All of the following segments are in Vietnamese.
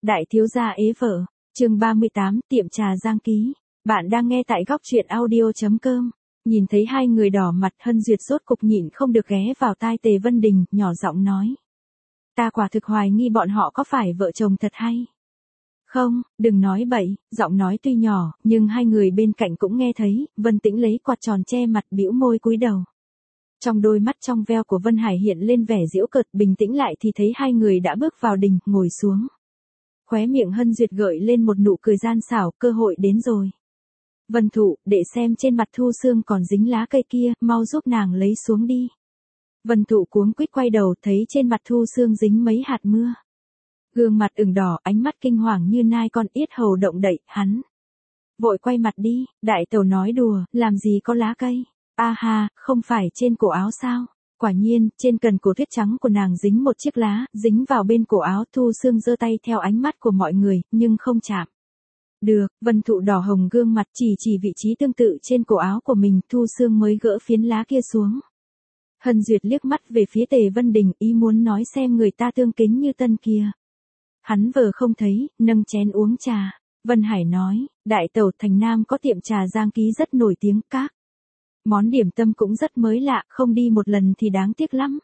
Đại thiếu gia ế vợ, chương 38, tiệm trà Giang Ký. Bạn đang nghe tại góc truyện audio.com. Nhìn thấy hai người đỏ mặt, Hân Duyệt rốt cục nhịn không được ghé vào tai Tề Vân Đình, nhỏ giọng nói. Ta quả thực hoài nghi bọn họ có phải vợ chồng thật hay. Không, đừng nói bậy, giọng nói tuy nhỏ, nhưng hai người bên cạnh cũng nghe thấy. Vân Tĩnh lấy quạt tròn che mặt, bĩu môi cúi đầu. Trong đôi mắt trong veo của Vân Hải hiện lên vẻ giễu cợt, bình tĩnh lại thì thấy hai người đã bước vào đình, ngồi xuống. Khóe miệng Hân Duyệt gợi lên một nụ cười gian xảo, cơ hội đến rồi. Vân Thụ, để xem trên mặt Thu Sương còn dính lá cây kia, mau giúp nàng lấy xuống đi. Vân Thụ cuống quýt quay đầu, thấy trên mặt Thu Sương dính mấy hạt mưa. Gương mặt ửng đỏ, ánh mắt kinh hoàng như nai con, yết hầu động đậy, hắn vội quay mặt đi. Đại tẩu nói đùa, làm gì có lá cây. A ha, không phải trên cổ áo sao? Quả nhiên, trên cần cổ tuyết trắng của nàng dính một chiếc lá, dính vào bên cổ áo. Thu Sương giơ tay theo ánh mắt của mọi người, nhưng không chạm được. Vân Thụ đỏ hồng gương mặt, chỉ vị trí tương tự trên cổ áo của mình. Thu Sương mới gỡ phiến lá kia xuống. Hân Duyệt liếc mắt về phía Tề Vân Đình, ý muốn nói xem người ta tương kính như tân kia. Hắn vờ không thấy, nâng chén uống trà. Vân Hải nói, đại tẩu, thành Nam có tiệm trà Giang Ký rất nổi tiếng, các món điểm tâm cũng rất mới lạ, không đi một lần thì đáng tiếc lắm.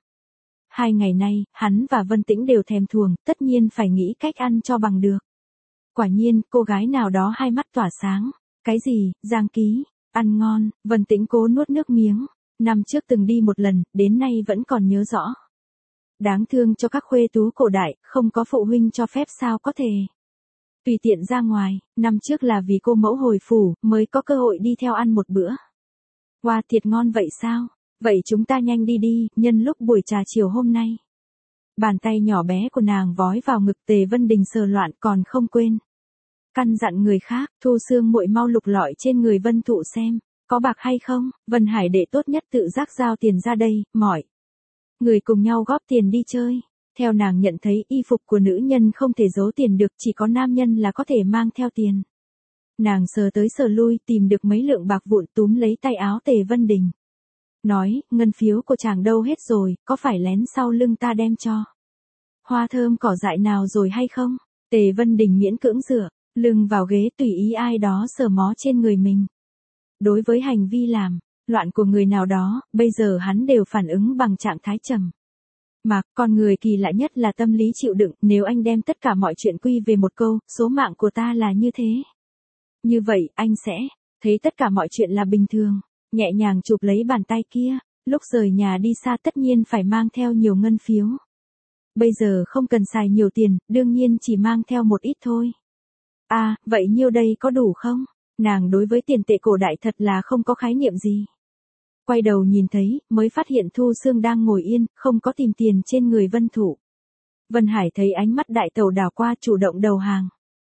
2 ngày nay, hắn và Vân Tĩnh đều thèm thuồng, tất nhiên phải nghĩ cách ăn cho bằng được. Quả nhiên, cô gái nào đó hai mắt tỏa sáng. Cái gì, Giang Ký, ăn ngon. Vân Tĩnh cố nuốt nước miếng. Năm trước từng đi một lần, đến nay vẫn còn nhớ rõ. Đáng thương cho các khuê tú cổ đại, không có phụ huynh cho phép sao có thể tùy tiện ra ngoài. Năm trước là vì cô mẫu hồi phủ, mới có cơ hội đi theo ăn một bữa. Wow, thiệt ngon vậy sao? Vậy chúng ta nhanh đi đi, nhân lúc buổi trà chiều hôm nay. Bàn tay nhỏ bé của nàng vói vào ngực. Tề Vân Đình sờ loạn, còn không quên căn dặn người khác. Thu Sương muội mau lục lọi trên người Vân Thụ xem, có bạc hay không. Vân Hải đệ tốt nhất tự giác giao tiền ra đây, mọi người cùng nhau góp tiền đi chơi. Theo nàng nhận thấy, y phục của nữ nhân không thể giấu tiền được, chỉ có nam nhân là có thể mang theo tiền. Nàng sờ tới sờ lui, tìm được mấy lượng bạc vụn, túm lấy tay áo Tề Vân Đình. Nói, ngân phiếu của chàng đâu hết rồi, có phải lén sau lưng ta đem cho hoa thơm cỏ dại nào rồi hay không? Tề Vân Đình miễn cưỡng dựa lưng vào ghế, tùy ý ai đó sờ mó trên người mình. Đối với hành vi làm loạn của người nào đó, bây giờ hắn đều phản ứng bằng trạng thái trầm mặc. Con người kỳ lạ nhất là tâm lý chịu đựng. Nếu anh đem tất cả mọi chuyện quy về một câu, số mạng của ta là như thế, như vậy, anh sẽ thấy tất cả mọi chuyện là bình thường. Nhẹ nhàng chụp lấy bàn tay kia. Lúc rời nhà đi xa tất nhiên phải mang theo nhiều ngân phiếu. Bây giờ không cần xài nhiều tiền, đương nhiên chỉ mang theo một ít thôi. À, vậy nhiêu đây có đủ không? Nàng đối với tiền tệ cổ đại thật là không có khái niệm gì. Quay đầu nhìn thấy, mới phát hiện Thu Sương đang ngồi yên, không có tìm tiền trên người Vân Thụ. Vân Hải thấy ánh mắt đại tẩu đảo qua, chủ động đầu hàng.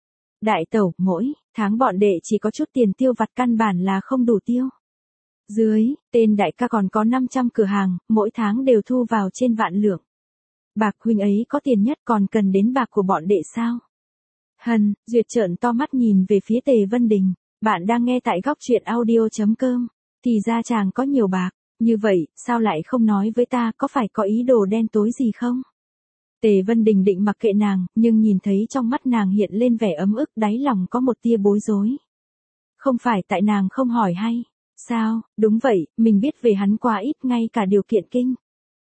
Đại tẩu, mỗi tháng bọn đệ chỉ có chút tiền tiêu vặt, căn bản là không đủ tiêu. Dưới, tên đại ca còn có 500 cửa hàng, mỗi tháng đều thu vào trên vạn lượng. Bạc huynh ấy có tiền nhất, còn cần đến bạc của bọn đệ sao? Hân Duyệt trợn to mắt nhìn về phía Tề Vân Đình. Bạn đang nghe tại góc truyện audio.com. Thì ra chàng có nhiều bạc, như vậy, sao lại không nói với ta, có phải có ý đồ đen tối gì không? Tề Vân Đình định mặc kệ nàng, nhưng nhìn thấy trong mắt nàng hiện lên vẻ ấm ức, đáy lòng có một tia bối rối. Không phải tại nàng không hỏi hay sao? Đúng vậy, mình biết về hắn quá ít, ngay cả điều kiện kinh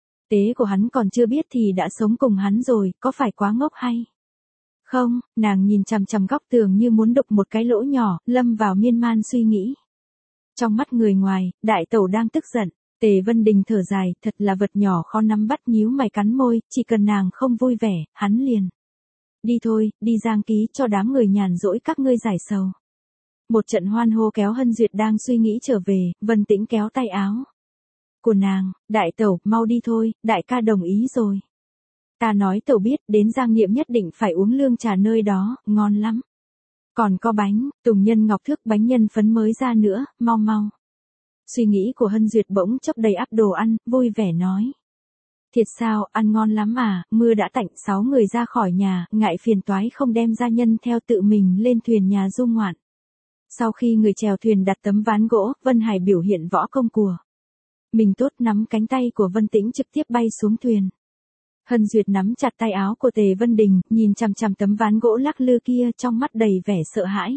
tế của hắn còn chưa biết thì đã sống cùng hắn rồi, có phải quá ngốc hay không? Nàng nhìn chằm chằm góc tường như muốn đục một cái lỗ nhỏ, lâm vào miên man suy nghĩ. Trong mắt người ngoài, đại tẩu đang tức giận. Tề Vân Đình thở dài, thật là vật nhỏ khó nắm bắt, nhíu mày cắn môi, chỉ cần nàng không vui vẻ, hắn liền đi thôi, đi Giang Ký cho đám người nhàn rỗi các ngươi giải sầu. Một trận hoan hô kéo Hân Duyệt đang suy nghĩ trở về. Vân Tĩnh kéo tay áo của nàng, đại tẩu, mau đi thôi, đại ca đồng ý rồi. Ta nói tẩu biết, đến Giang Niệm nhất định phải uống lương trà nơi đó, ngon lắm. Còn có bánh, tùng nhân ngọc thước, bánh nhân phấn mới ra nữa, mau mau. Suy nghĩ của Hân Duyệt bỗng chốc đầy ắp đồ ăn, vui vẻ nói. Thiệt sao, ăn ngon lắm à, mưa đã tạnh, 6 người ra khỏi nhà, ngại phiền toái không đem gia nhân theo, tự mình lên thuyền nhà du ngoạn. Sau khi người chèo thuyền đặt tấm ván gỗ, Vân Hải biểu hiện võ công của mình tốt, nắm cánh tay của Vân Tĩnh trực tiếp bay xuống thuyền. Hân Duyệt nắm chặt tay áo của Tề Vân Đình, nhìn chằm chằm tấm ván gỗ lắc lư kia trong mắt đầy vẻ sợ hãi.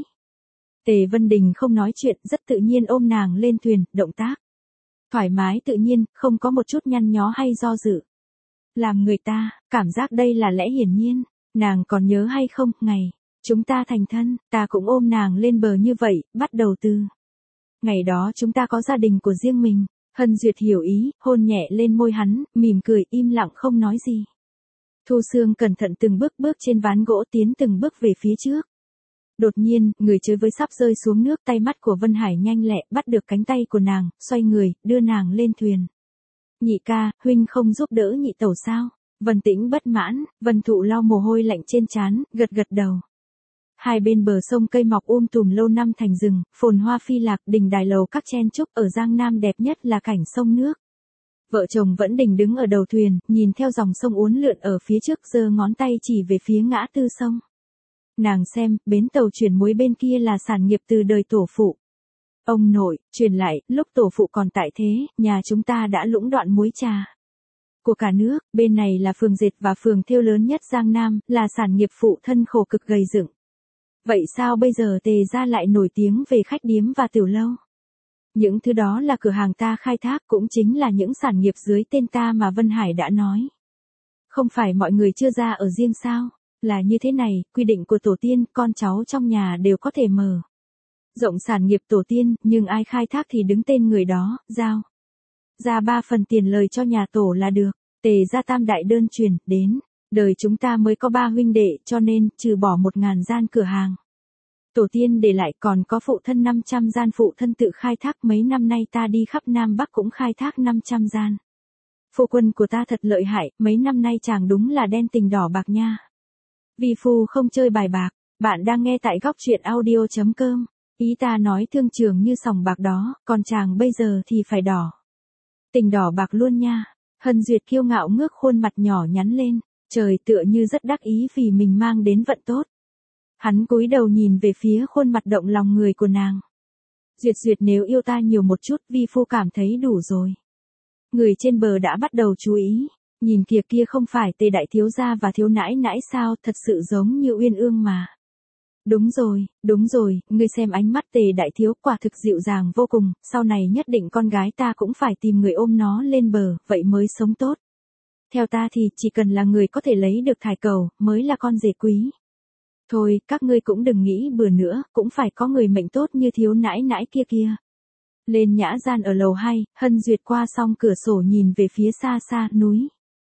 Tề Vân Đình không nói chuyện, rất tự nhiên ôm nàng lên thuyền, động tác thoải mái tự nhiên, không có một chút nhăn nhó hay do dự. Làm người ta, cảm giác đây là lẽ hiển nhiên, nàng còn nhớ hay không, ngày chúng ta thành thân, ta cũng ôm nàng lên bờ như vậy, bắt đầu từ ngày đó chúng ta có gia đình của riêng mình. Hân Duyệt hiểu ý, hôn nhẹ lên môi hắn, mỉm cười, im lặng không nói gì. Thu Sương cẩn thận từng bước bước trên ván gỗ tiến từng bước về phía trước. Đột nhiên, người chơi với sắp rơi xuống nước, tay mắt của Vân Hải nhanh lẹ bắt được cánh tay của nàng, xoay người, đưa nàng lên thuyền. Nhị ca, huynh không giúp đỡ nhị tẩu sao? Vân Tĩnh bất mãn, Vân Thụ lau mồ hôi lạnh trên trán, gật gật đầu. Hai bên bờ sông cây mọc tùm lâu năm thành rừng, phồn hoa phi lạc, đình đài lầu các chen chúc, ở Giang Nam đẹp nhất là cảnh sông nước. Vợ chồng Vẫn Đình đứng ở đầu thuyền, nhìn theo dòng sông uốn lượn ở phía trước, giơ ngón tay chỉ về phía ngã tư sông. Nàng xem, bến tàu chuyển muối bên kia là sản nghiệp từ đời tổ phụ. Ông nội, truyền lại, lúc tổ phụ còn tại thế, nhà chúng ta đã lũng đoạn muối trà của cả nước, bên này là phường dệt và phường thêu lớn nhất Giang Nam, là sản nghiệp phụ thân khổ cực gầy dựng. Vậy sao bây giờ Tề gia lại nổi tiếng về khách điếm và tiểu lâu? Những thứ đó là cửa hàng ta khai thác, cũng chính là những sản nghiệp dưới tên ta mà Vân Hải đã nói. Không phải mọi người chưa ra ở riêng sao? Là như thế này, quy định của tổ tiên, con cháu trong nhà đều có thể mở rộng sản nghiệp tổ tiên, nhưng ai khai thác thì đứng tên người đó, giao ra 3 phần tiền lời cho nhà tổ là được. Tề gia tam đại đơn truyền, đến đời chúng ta mới có 3 huynh đệ, cho nên, trừ bỏ 1000 gian cửa hàng tổ tiên để lại, còn có phụ thân 500 gian phụ thân tự khai thác, mấy năm nay ta đi khắp Nam Bắc cũng khai thác 500 gian. Phu quân của ta thật lợi hại, mấy năm nay chàng đúng là đen tình đỏ bạc nha. Vi phu không chơi bài bạc, bạn đang nghe tại góc truyện audio.com. Ý ta nói thương trường như sòng bạc đó, còn chàng bây giờ thì phải đỏ tình đỏ bạc luôn nha. Hân Duyệt kiêu ngạo ngước khuôn mặt nhỏ nhắn lên, trời, tựa như rất đắc ý vì mình mang đến vận tốt. Hắn cúi đầu nhìn về phía khuôn mặt động lòng người của nàng. Duyệt Duyệt, nếu yêu ta nhiều một chút, vi phu cảm thấy đủ rồi. Người trên bờ đã bắt đầu chú ý, nhìn kìa, kia không phải Tề đại thiếu gia và thiếu nãi nãi sao, thật sự giống như uyên ương mà. Đúng rồi, ngươi xem ánh mắt Tề đại thiếu, quả thực dịu dàng vô cùng, sau này nhất định con gái ta cũng phải tìm người ôm nó lên bờ, vậy mới sống tốt. Theo ta thì, chỉ cần là người có thể lấy được thải cầu, mới là con rể quý. Thôi, các ngươi cũng đừng nghĩ bừa nữa, cũng phải có người mệnh tốt như thiếu nãi nãi kia. Lên nhã gian ở lầu 2, Hân Duyệt qua song cửa sổ nhìn về phía xa xa, núi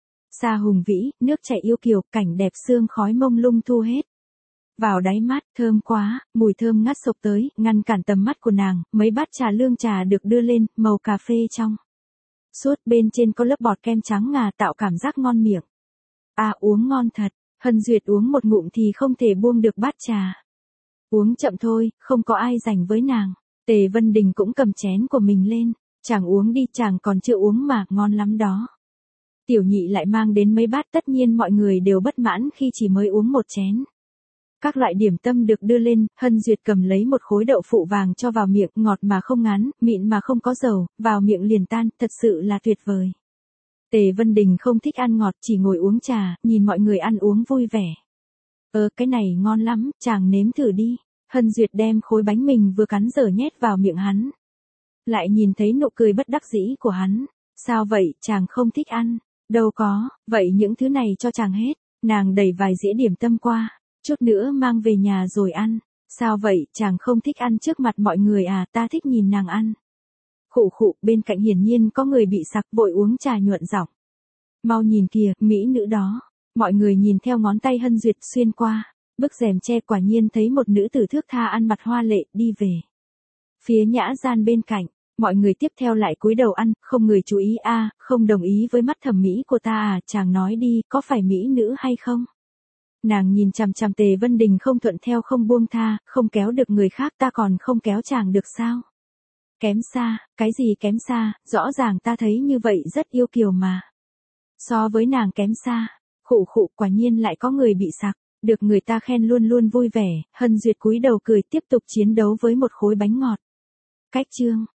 xa hùng vĩ, nước chảy yêu kiều, cảnh đẹp sương khói mông lung thu hết vào đáy mắt, thơm quá, mùi thơm ngát sộc tới, ngăn cản tầm mắt của nàng, mấy bát trà lương trà được đưa lên, màu cà phê trong suốt, bên trên có lớp bọt kem trắng ngà tạo cảm giác ngon miệng. À, uống ngon thật. Hân Duyệt uống một ngụm thì không thể buông được bát trà. Uống chậm thôi, không có ai rảnh với nàng. Tề Vân Đình cũng cầm chén của mình lên. Chàng uống đi, chàng còn chưa uống mà, ngon lắm đó. Tiểu nhị lại mang đến mấy bát, tất nhiên mọi người đều bất mãn khi chỉ mới uống một chén. Các loại điểm tâm được đưa lên, Hân Duyệt cầm lấy một khối đậu phụ vàng cho vào miệng, ngọt mà không ngán, mịn mà không có dầu, vào miệng liền tan, thật sự là tuyệt vời. Tề Vân Đình không thích ăn ngọt, chỉ ngồi uống trà, nhìn mọi người ăn uống vui vẻ. Cái này ngon lắm, chàng nếm thử đi. Hân Duyệt đem khối bánh mình vừa cắn dở nhét vào miệng hắn. Lại nhìn thấy nụ cười bất đắc dĩ của hắn. Sao vậy, chàng không thích ăn? Đâu có, vậy những thứ này cho chàng hết. Nàng đẩy vài dĩa điểm tâm qua, chút nữa mang về nhà rồi ăn. Sao vậy, chàng không thích ăn trước mặt mọi người à, ta thích nhìn nàng ăn. Khụ, bên cạnh hiển nhiên có người bị sặc, vội uống trà nhuận giọng. Mau nhìn kìa, mỹ nữ đó. Mọi người nhìn theo ngón tay Hân Duyệt xuyên qua bức rèm che, quả nhiên thấy một nữ tử thước tha ăn mặc hoa lệ đi về phía nhã gian bên cạnh. Mọi người tiếp theo lại cúi đầu ăn, không người chú ý. Không đồng ý với mắt thẩm mỹ của ta à, chàng nói đi, có phải mỹ nữ hay không? Nàng nhìn chằm chằm Tề Vân Đình không thuận theo không buông tha, không kéo được người khác ta còn không kéo chàng được sao? Kém xa, cái gì kém xa, rõ ràng ta thấy như vậy rất yêu kiều mà. So với nàng kém xa, khụ, quả nhiên lại có người bị sặc, được người ta khen luôn luôn vui vẻ. Hân Duyệt cúi đầu cười, tiếp tục chiến đấu với một khối bánh ngọt. Cách chương